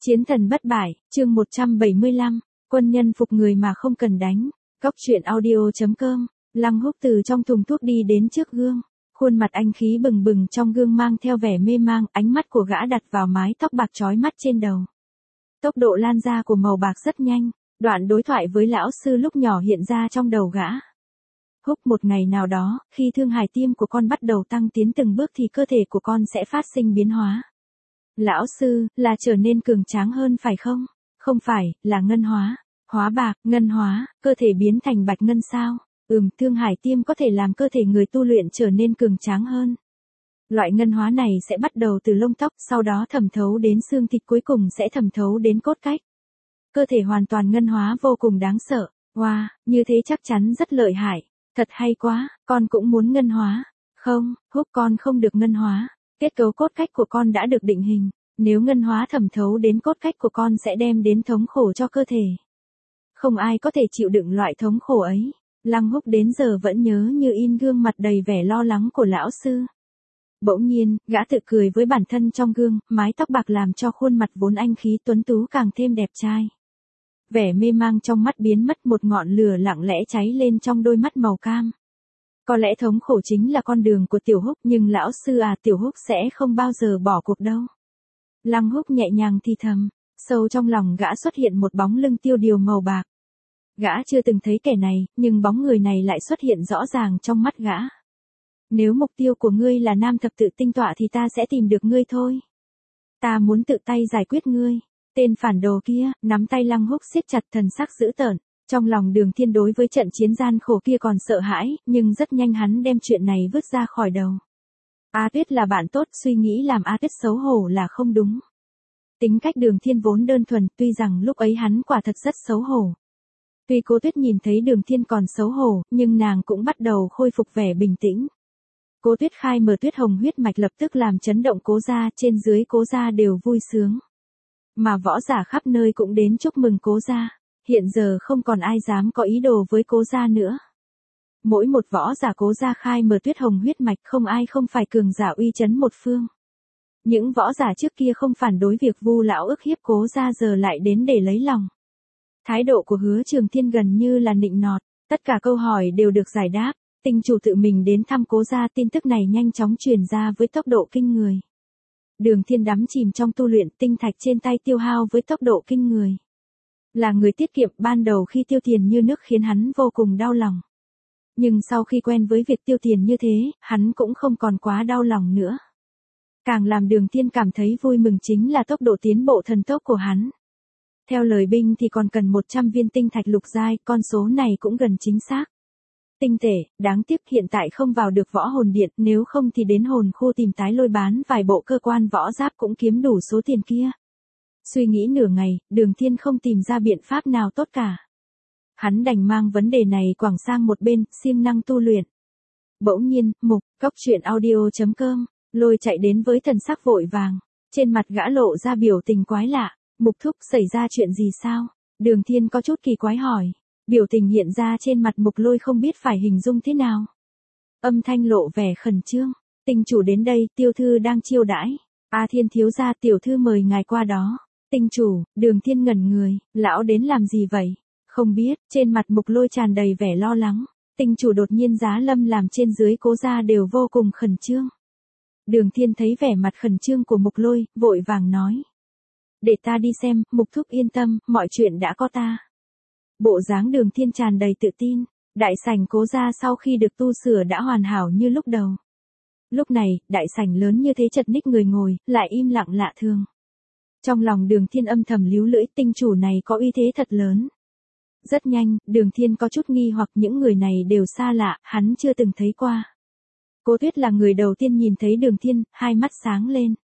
Chiến thần bất bại, chương 175, quân nhân phục người mà không cần đánh. Góc truyện audio.com, Lăng Húc từ trong thùng thuốc đi đến trước gương. Khuôn mặt anh khí bừng bừng trong gương mang theo vẻ mê mang, ánh mắt của gã đặt vào mái tóc bạc chói mắt trên đầu. Tốc độ lan ra của màu bạc rất nhanh, đoạn đối thoại với lão sư lúc nhỏ hiện ra trong đầu gã. Húc, một ngày nào đó, khi thương hài tim của con bắt đầu tăng tiến từng bước thì cơ thể của con sẽ phát sinh biến hóa. Lão sư, là trở nên cường tráng hơn phải không? Không phải, là ngân hóa. Hóa bạc, ngân hóa, cơ thể biến thành bạch ngân sao? Thương hải tiêm có thể làm cơ thể người tu luyện trở nên cường tráng hơn. Loại ngân hóa này sẽ bắt đầu từ lông tóc, sau đó thẩm thấu đến xương thịt, cuối cùng sẽ thẩm thấu đến cốt cách. Cơ thể hoàn toàn ngân hóa vô cùng đáng sợ. Wow, như thế chắc chắn rất lợi hại. Thật hay quá, con cũng muốn ngân hóa. Không, Húc, con không được ngân hóa. Kết cấu cốt cách của con đã được định hình. Nếu ngân hóa thẩm thấu đến cốt cách của con sẽ đem đến thống khổ cho cơ thể. Không ai có thể chịu đựng loại thống khổ ấy. Lăng Húc đến giờ vẫn nhớ như in gương mặt đầy vẻ lo lắng của lão sư. Bỗng nhiên, gã tự cười với bản thân trong gương, mái tóc bạc làm cho khuôn mặt vốn anh khí tuấn tú càng thêm đẹp trai. Vẻ mê mang trong mắt biến mất, một ngọn lửa lặng lẽ cháy lên trong đôi mắt màu cam. Có lẽ thống khổ chính là con đường của Tiểu Húc, nhưng lão sư à, Tiểu Húc sẽ không bao giờ bỏ cuộc đâu. Lăng Húc nhẹ nhàng thì thầm, sâu trong lòng gã xuất hiện một bóng lưng tiêu điều màu bạc. Gã chưa từng thấy kẻ này, nhưng bóng người này lại xuất hiện rõ ràng trong mắt gã. Nếu mục tiêu của ngươi là nam thập tự tinh tọa thì ta sẽ tìm được ngươi thôi. Ta muốn tự tay giải quyết ngươi. Tên phản đồ kia, nắm tay Lăng Húc siết chặt, thần sắc dữ tợn. Trong lòng Đường Thiên đối với trận chiến gian khổ kia còn sợ hãi, nhưng rất nhanh hắn đem chuyện này vứt ra khỏi đầu. A Tuyết là bạn tốt, suy nghĩ làm A Tuyết xấu hổ là không đúng. Tính cách Đường Thiên vốn đơn thuần, tuy rằng lúc ấy hắn quả thật rất xấu hổ. Tuy Cố Tuyết nhìn thấy Đường Thiên còn xấu hổ, nhưng nàng cũng bắt đầu khôi phục vẻ bình tĩnh. Cố Tuyết khai mở Tuyết Hồng huyết mạch lập tức làm chấn động Cố gia, trên dưới Cố gia đều vui sướng. Mà võ giả khắp nơi cũng đến chúc mừng Cố gia. Hiện giờ không còn ai dám có ý đồ với Cố gia nữa. Mỗi một võ giả Cố gia khai mở Tuyết Hồng huyết mạch, không ai không phải cường giả uy chấn một phương. Những võ giả trước kia không phản đối việc Vu lão ức hiếp Cố gia giờ lại đến để lấy lòng. Thái độ của Hứa Trường Thiên gần như là nịnh nọt, tất cả câu hỏi đều được giải đáp. Tinh chủ tự mình đến thăm Cố gia, tin tức này nhanh chóng truyền ra với tốc độ kinh người. Đường Thiên đắm chìm trong tu luyện, tinh thạch trên tay tiêu hao với tốc độ kinh người. Là người tiết kiệm, ban đầu khi tiêu tiền như nước khiến hắn vô cùng đau lòng. Nhưng sau khi quen với việc tiêu tiền như thế, hắn cũng không còn quá đau lòng nữa. Càng làm Đường Thiên cảm thấy vui mừng chính là tốc độ tiến bộ thần tốc của hắn. Theo lời binh thì còn cần 100 viên tinh thạch lục giai, con số này cũng gần chính xác. Tinh tệ, đáng tiếc hiện tại không vào được võ hồn điện, nếu không thì đến hồn khu tìm tái lôi bán vài bộ cơ quan võ giáp cũng kiếm đủ số tiền kia. Suy nghĩ nửa ngày, Đường Thiên không tìm ra biện pháp nào tốt cả. Hắn đành mang vấn đề này quẳng sang một bên, siêng năng tu luyện. Bỗng nhiên, Góc truyện audio.com, Lôi chạy đến với thần sắc vội vàng. Trên mặt gã lộ ra biểu tình quái lạ. Mục thúc, xảy ra chuyện gì sao? Đường Thiên có chút kỳ quái hỏi. Biểu tình hiện ra trên mặt Mục Lôi không biết phải hình dung thế nào. Âm thanh lộ vẻ khẩn trương. Tinh chủ đến đây, tiểu thư đang chiêu đãi. A Thiên thiếu gia, tiểu thư mời ngài qua đó. Tinh chủ, Đường Thiên ngẩn người, lão đến làm gì vậy? Không biết, trên mặt Mục Lôi tràn đầy vẻ lo lắng. Tinh chủ đột nhiên giá lâm làm trên dưới Cố gia đều vô cùng khẩn trương. Đường Thiên thấy vẻ mặt khẩn trương của Mục Lôi, vội vàng nói. Để ta đi xem, Mục thúc yên tâm, mọi chuyện đã có ta. Bộ dáng Đường Thiên tràn đầy tự tin. Đại sảnh Cố gia sau khi được tu sửa đã hoàn hảo như lúc đầu. Lúc này, đại sảnh lớn như thế chật ních người ngồi, lại im lặng lạ thường. Trong lòng Đường Thiên âm thầm líu lưỡi, tinh chủ này có uy thế thật lớn. Rất nhanh, Đường Thiên có chút nghi hoặc, những người này đều xa lạ, hắn chưa từng thấy qua. Cố Tuyết là người đầu tiên nhìn thấy Đường Thiên, hai mắt sáng lên.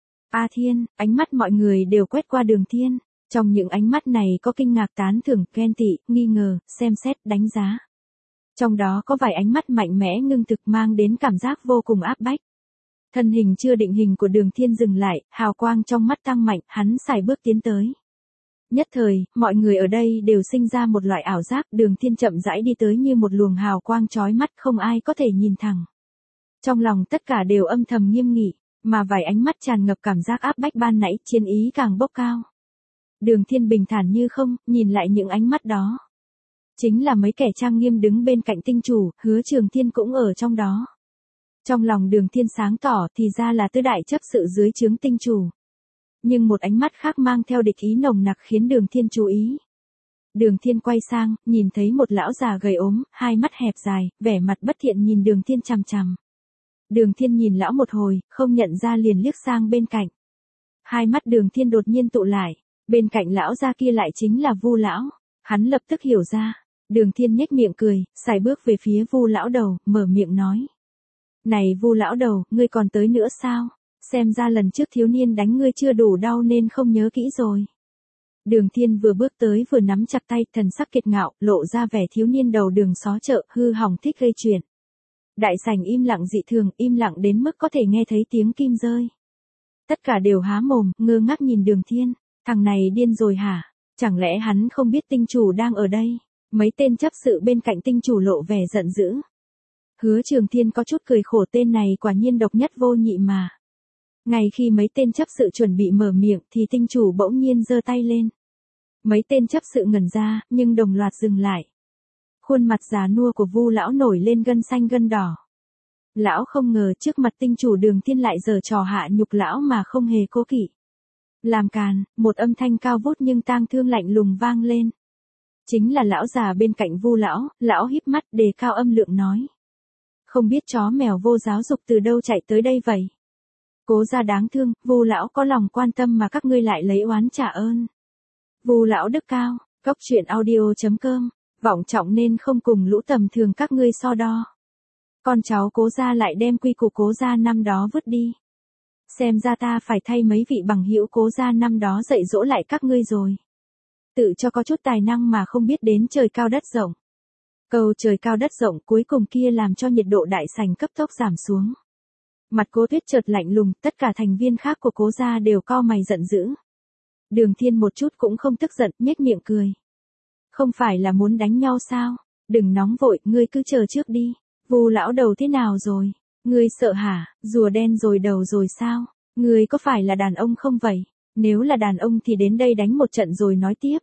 A Thiên, ánh mắt mọi người đều quét qua Đường Thiên. Trong những ánh mắt này có kinh ngạc, tán thưởng, ghen tị, nghi ngờ, xem xét, đánh giá. Trong đó có vài ánh mắt mạnh mẽ ngưng thực mang đến cảm giác vô cùng áp bách. Thân hình chưa định hình của Đường Thiên dừng lại, hào quang trong mắt tăng mạnh, hắn sải bước tiến tới. Nhất thời, mọi người ở đây đều sinh ra một loại ảo giác, Đường Thiên chậm rãi đi tới như một luồng hào quang chói mắt, không ai có thể nhìn thẳng. Trong lòng tất cả đều âm thầm nghiêm nghị, mà vài ánh mắt tràn ngập cảm giác áp bách ban nãy, chiến ý càng bốc cao. Đường Thiên bình thản như không, nhìn lại những ánh mắt đó. Chính là mấy kẻ trang nghiêm đứng bên cạnh tinh chủ, Hứa Trường Thiên cũng ở trong đó. Trong lòng Đường Thiên sáng tỏ thì ra là tứ đại chấp sự dưới trướng tinh chủ. Nhưng một ánh mắt khác mang theo địch ý nồng nặc khiến Đường Thiên chú ý. Đường Thiên quay sang, nhìn thấy một lão già gầy ốm, hai mắt hẹp dài, vẻ mặt bất thiện nhìn Đường Thiên chằm chằm. Đường Thiên nhìn lão một hồi, không nhận ra liền liếc sang bên cạnh. Hai mắt Đường Thiên đột nhiên tụ lại, bên cạnh lão già kia lại chính là Vu lão. Hắn lập tức hiểu ra. Đường Thiên nhếch miệng cười, sải bước về phía Vu lão đầu, mở miệng nói: "Này Vu lão đầu, ngươi còn tới nữa sao? Xem ra lần trước thiếu niên đánh ngươi chưa đủ đau nên không nhớ kỹ rồi." Đường Thiên vừa bước tới vừa nắm chặt tay, thần sắc kiệt ngạo, lộ ra vẻ thiếu niên đầu đường xó chợ, hư hỏng thích gây chuyện. Đại sảnh im lặng dị thường, im lặng đến mức có thể nghe thấy tiếng kim rơi. Tất cả đều há mồm, ngơ ngác nhìn Đường Thiên, thằng này điên rồi hả? Chẳng lẽ hắn không biết tinh chủ đang ở đây? Mấy tên chấp sự bên cạnh tinh chủ lộ vẻ giận dữ. Hứa Trường Thiên có chút cười khổ, tên này quả nhiên độc nhất vô nhị mà. Ngay khi mấy tên chấp sự chuẩn bị mở miệng thì tinh chủ bỗng nhiên giơ tay lên. Mấy tên chấp sự ngẩn ra, nhưng đồng loạt dừng lại. Khuôn mặt già nua của Vu lão nổi lên gân xanh gân đỏ. Lão không ngờ trước mặt tinh chủ Đường Thiên lại giở trò hạ nhục lão mà không hề cố kỵ. Làm càn, một âm thanh cao vút nhưng tang thương lạnh lùng vang lên. Chính là lão già bên cạnh Vu lão, lão híp mắt đề cao âm lượng nói: "Không biết chó mèo vô giáo dục từ đâu chạy tới đây vậy? Cố gia đáng thương, Vu lão có lòng quan tâm mà các ngươi lại lấy oán trả ơn." Vu lão đức cao, Góc Truyện Audio.com, vọng trọng nên không cùng lũ tầm thường các ngươi so đo. Con cháu Cố gia lại đem quy củ Cố gia năm đó vứt đi. Xem ra ta phải thay mấy vị bằng hữu Cố gia năm đó dạy dỗ lại các ngươi rồi. Tự cho có chút tài năng mà không biết đến trời cao đất rộng. Câu trời cao đất rộng cuối cùng kia làm cho nhiệt độ đại sảnh cấp tốc giảm xuống. Mặt Cố Tuyết chợt lạnh lùng, tất cả thành viên khác của Cố gia đều cau mày giận dữ. Đường Thiên một chút cũng không tức giận, nhếch miệng cười. "Không phải là muốn đánh nhau sao? Đừng nóng vội, ngươi cứ chờ trước đi. Vu lão đầu thế nào rồi? Ngươi sợ hả? Rùa đen rồi đầu rồi sao? Ngươi có phải là đàn ông không vậy? Nếu là đàn ông thì đến đây đánh một trận rồi nói tiếp."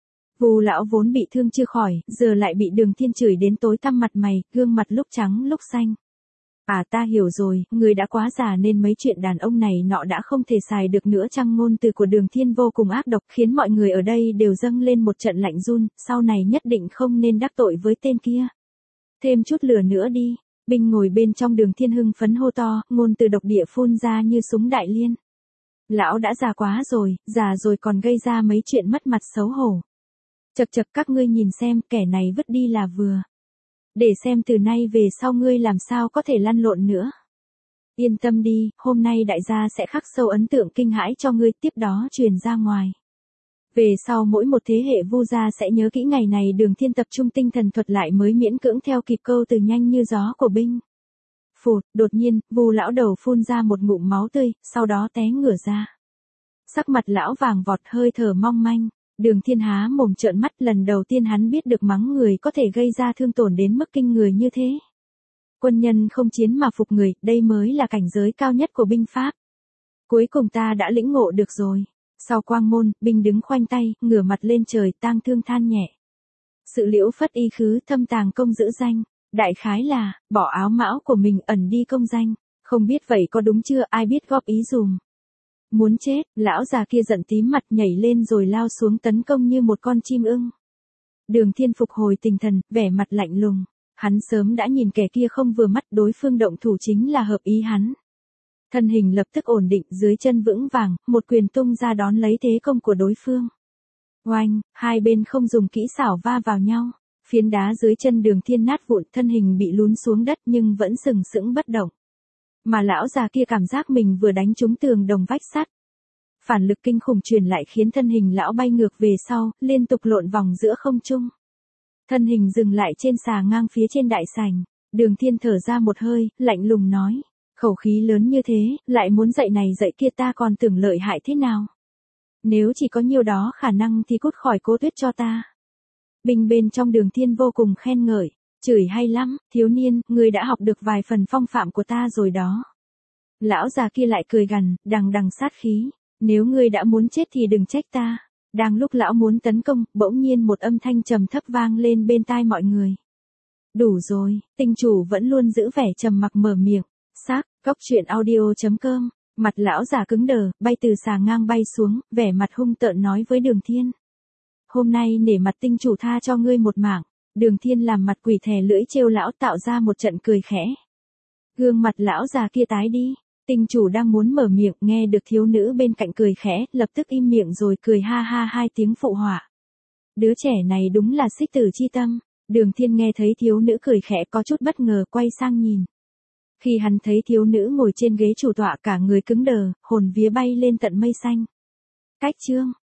Vu lão vốn bị thương chưa khỏi, giờ lại bị Đường Thiên chửi đến tối tăm mặt mày, gương mặt lúc trắng lúc xanh. "À, ta hiểu rồi, người đã quá già nên mấy chuyện đàn ông này nọ đã không thể xài được nữa chăng?" Ngôn từ của Đường Thiên vô cùng ác độc, khiến mọi người ở đây đều dâng lên một trận lạnh run, sau này nhất định không nên đắc tội với tên kia. "Thêm chút lửa nữa đi." Binh ngồi bên trong Đường Thiên hưng phấn hô to, ngôn từ độc địa phun ra như súng đại liên. "Lão đã già quá rồi, già rồi còn gây ra mấy chuyện mất mặt xấu hổ. Chậc chậc, các ngươi nhìn xem, kẻ này vứt đi là vừa. Để xem từ nay về sau ngươi làm sao có thể lăn lộn nữa. Yên tâm đi, hôm nay đại gia sẽ khắc sâu ấn tượng kinh hãi cho ngươi, tiếp đó truyền ra ngoài. Về sau mỗi một thế hệ Vu gia sẽ nhớ kỹ ngày này." Đường Thiên tập trung tinh thần thuật lại mới miễn cưỡng theo kịp câu từ nhanh như gió của binh. Phụt, đột nhiên, Vu lão đầu phun ra một ngụm máu tươi, sau đó té ngửa ra. Sắc mặt lão vàng vọt, hơi thở mong manh. Đường Thiên há mồm trợn mắt, lần đầu tiên hắn biết được mắng người có thể gây ra thương tổn đến mức kinh người như thế. Quân nhân không chiến mà phục người, đây mới là cảnh giới cao nhất của binh pháp. Cuối cùng ta đã lĩnh ngộ được rồi. Sau quang môn, binh đứng khoanh tay, ngửa mặt lên trời, tang thương than nhẹ. Sự liễu phất y khứ, thâm tàng công giữ danh. Đại khái là, bỏ áo mão của mình ẩn đi công danh. Không biết vậy có đúng chưa, ai biết góp ý dùm. Muốn chết, lão già kia giận tím mặt nhảy lên rồi lao xuống tấn công như một con chim ưng. Đường Thiên phục hồi tinh thần, vẻ mặt lạnh lùng. Hắn sớm đã nhìn kẻ kia không vừa mắt, đối phương động thủ chính là hợp ý hắn. Thân hình lập tức ổn định, dưới chân vững vàng, một quyền tung ra đón lấy thế công của đối phương. Oanh, hai bên không dùng kỹ xảo va vào nhau. Phiến đá dưới chân Đường Thiên nát vụn, thân hình bị lún xuống đất nhưng vẫn sừng sững bất động. Mà lão già kia cảm giác mình vừa đánh trúng tường đồng vách sắt. Phản lực kinh khủng truyền lại khiến thân hình lão bay ngược về sau, liên tục lộn vòng giữa không trung. Thân hình dừng lại trên xà ngang phía trên đại sảnh. Đường Thiên thở ra một hơi, lạnh lùng nói: "Khẩu khí lớn như thế, lại muốn dạy này dạy kia, ta còn tưởng lợi hại thế nào. Nếu chỉ có nhiêu đó khả năng thì cút khỏi Cố Tuyết cho ta." Binh bên trong Đường Thiên vô cùng khen ngợi. "Chửi hay lắm, thiếu niên, ngươi đã học được vài phần phong phạm của ta rồi đó." Lão già kia lại cười gằn, đằng đằng sát khí. "Nếu ngươi đã muốn chết thì đừng trách ta. Đang lúc lão muốn tấn công, bỗng nhiên một âm thanh trầm thấp vang lên bên tai mọi người. Đủ rồi, tinh chủ vẫn luôn giữ vẻ trầm mặc mở miệng. Xác, góc chuyện audio.com. Mặt lão già cứng đờ, bay từ xà ngang bay xuống, vẻ mặt hung tợn nói với Đường Thiên. Hôm nay nể mặt tinh chủ tha cho ngươi một mạng. Đường Thiên làm mặt quỷ thè lưỡi trêu lão tạo ra một trận cười khẽ. Gương mặt lão già kia tái đi. Tinh chủ đang muốn mở miệng nghe được thiếu nữ bên cạnh cười khẽ, lập tức im miệng rồi cười ha ha hai tiếng phụ họa. Đứa trẻ này đúng là xích tử chi tâm. Đường Thiên nghe thấy thiếu nữ cười khẽ có chút bất ngờ quay sang nhìn. Khi hắn thấy thiếu nữ ngồi trên ghế chủ tọa cả người cứng đờ, hồn vía bay lên tận mây xanh. Cách chương.